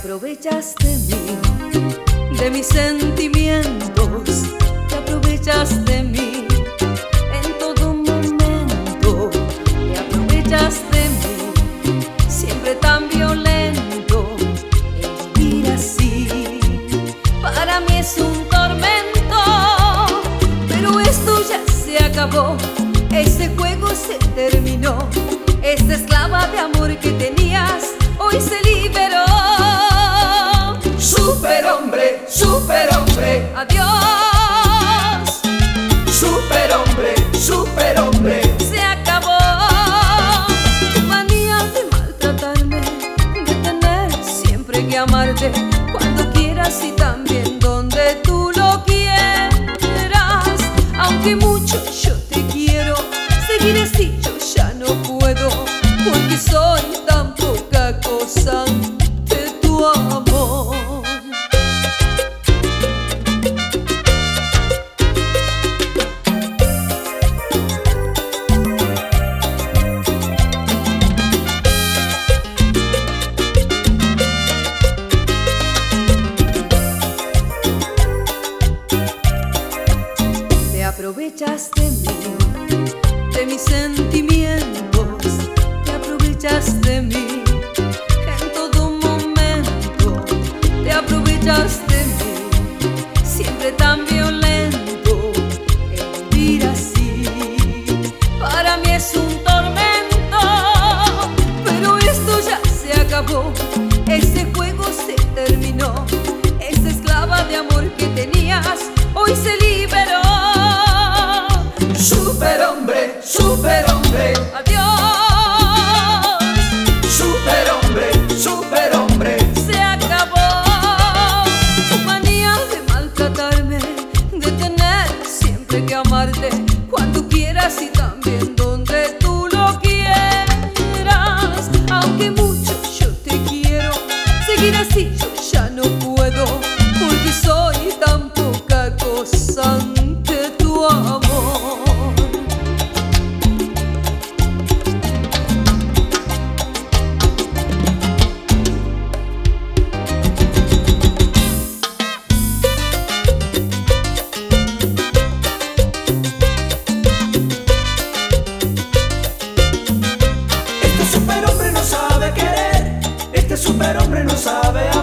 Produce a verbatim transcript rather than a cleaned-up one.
aprovechas de mí, de mis sentimientos, te aprovechas de mí en todo momento, te aprovechas de mí, siempre tan violento el vivir así. Para mí es un tormento, pero esto ya se acabó, ese juego se terminó, esta esclava de amor que tenías hoy se liberó. Superhombre, superhombre, Adiós, superhombre, superhombre. se acabó tu manía de maltratarme, de tener siempre que amarte cuando quieras y también donde tú lo quieras. Aunque mucho yo te quiero, seguir así yo ya no puedo, porque soy tan poca cosa de tu amor. Te aprovechas de mí, de mis sentimientos, te aprovechas de mí en todo momento, te aprovechas de mí, siempre tan violento el vivir así. Para mí es un tormento, pero esto ya se acabó, ese juego se terminó, esa esclava de amor que tenías hoy se liberó. Superhombre, superhombre, Adiós, superhombre, superhombre. se acabó tu manía de maltratarme, de tener siempre que amarte cuando quieras y también donde tú lo quieras. Aunque mucho yo te quiero, seguir así yo ya no puedo, porque soy tan poca cosa ante tu amor. Este superhombre no sabe querer, este superhombre no sabe